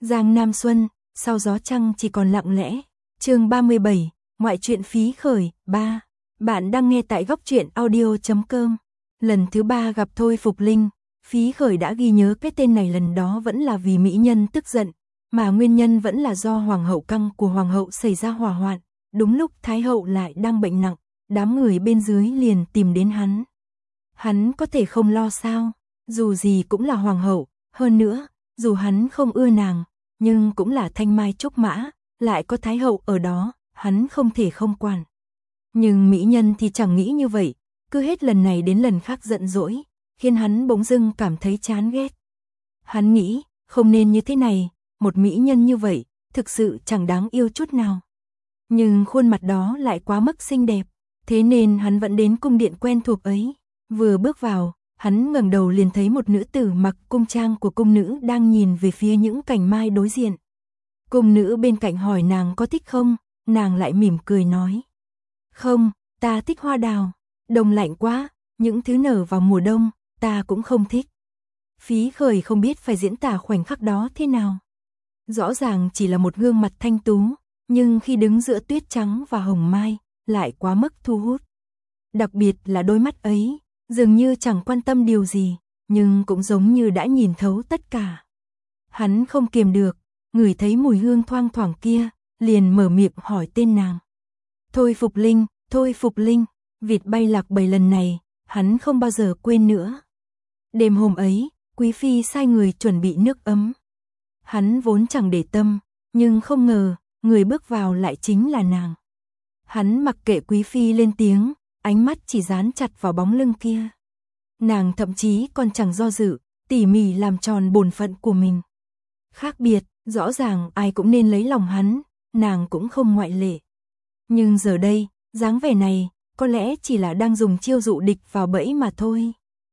Giang Nam Xuân, sau gió trăng chỉ còn lặng lẽ. Chương 37, ngoại truyện Phí Khởi 3. Bạn đang nghe tại góc truyện audio.com. Lần thứ 3 gặp Thôi Phục Linh, Phí Khởi đã ghi nhớ cái tên này lần đó vẫn là vì mỹ nhân tức giận, mà nguyên nhân vẫn là do hoàng hậu căng của hoàng hậu xảy ra hỏa hoạn. Đúng lúc thái hậu lại đang bệnh nặng, đám người bên dưới liền tìm đến hắn. Hắn có thể không lo sao, dù gì cũng là hoàng hậu, hơn nữa, dù hắn không ưa nàng, nhưng cũng là thanh mai trúc mã, lại có thái hậu ở đó, hắn không thể không quản. Nhưng mỹ nhân thì chẳng nghĩ như vậy, cứ hết lần này đến lần khác giận dỗi, khiến hắn bỗng dưng cảm thấy chán ghét. Hắn nghĩ, không nên như thế này, một mỹ nhân như vậy, thực sự chẳng đáng yêu chút nào. Nhưng khuôn mặt đó lại quá mức xinh đẹp, thế nên hắn vẫn đến cung điện quen thuộc ấy. Vừa bước vào, hắn ngẩng đầu liền thấy một nữ tử mặc cung trang của cung nữ đang nhìn về phía những cành mai đối diện. Cung nữ bên cạnh hỏi nàng có thích không, nàng lại mỉm cười nói. Không, ta thích hoa đào, đông lạnh quá, những thứ nở vào mùa đông, ta cũng không thích. Phí Khởi không biết phải diễn tả khoảnh khắc đó thế nào. Rõ ràng chỉ là một gương mặt thanh tú, nhưng khi đứng giữa tuyết trắng và hồng mai, lại quá mức thu hút. Đặc biệt là đôi mắt ấy, dường như chẳng quan tâm điều gì, nhưng cũng giống như đã nhìn thấu tất cả. Hắn không kiềm được, ngửi thấy mùi hương thoang thoảng kia, liền mở miệng hỏi tên nàng. Thôi Phục Linh, Thôi Phục Linh, vịt bay lạc bầy lần này, hắn không bao giờ quên nữa. Đêm hôm ấy, Quý Phi sai người chuẩn bị nước ấm. Hắn vốn chẳng để tâm, nhưng không ngờ, người bước vào lại chính là nàng. Hắn mặc kệ Quý Phi lên tiếng, ánh mắt chỉ dán chặt vào bóng lưng kia. Nàng thậm chí còn chẳng do dự, tỉ mỉ làm tròn bổn phận của mình. Khác biệt, rõ ràng ai cũng nên lấy lòng hắn, nàng cũng không ngoại lệ. Nhưng giờ đây, dáng vẻ này, có lẽ chỉ là đang dùng chiêu dụ địch vào bẫy mà thôi.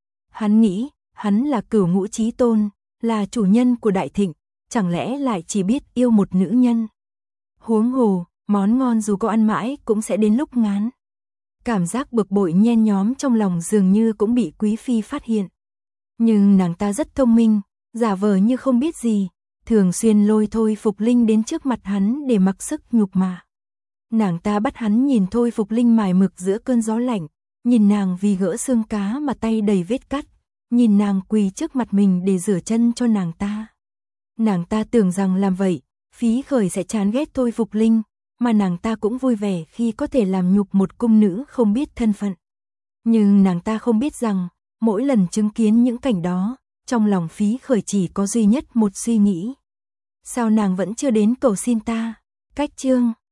Hắn nghĩ, hắn là Cửu Ngũ Chí Tôn, là chủ nhân của Đại Thịnh, chẳng lẽ lại chỉ biết yêu một nữ nhân. Huống hồ, món ngon dù có ăn mãi cũng sẽ đến lúc ngán. Cảm giác bực bội nhen nhóm trong lòng dường như cũng bị Quý Phi phát hiện. Nhưng nàng ta rất thông minh, giả vờ như không biết gì, thường xuyên lôi Thôi Phục Linh đến trước mặt hắn để mặc sức nhục mạ. Nàng ta bắt hắn nhìn Thôi Phục Linh mài mực giữa cơn gió lạnh, nhìn nàng vì gỡ xương cá mà tay đầy vết cắt, nhìn nàng quỳ trước mặt mình để rửa chân cho nàng ta. Nàng ta tưởng rằng làm vậy, Phí Khởi sẽ chán ghét Thôi Phục Linh, mà nàng ta cũng vui vẻ khi có thể làm nhục một cung nữ không biết thân phận. Nhưng nàng ta không biết rằng, mỗi lần chứng kiến những cảnh đó, trong lòng Phí Khởi chỉ có duy nhất một suy nghĩ. Sao nàng vẫn chưa đến cầu xin ta? Cách chương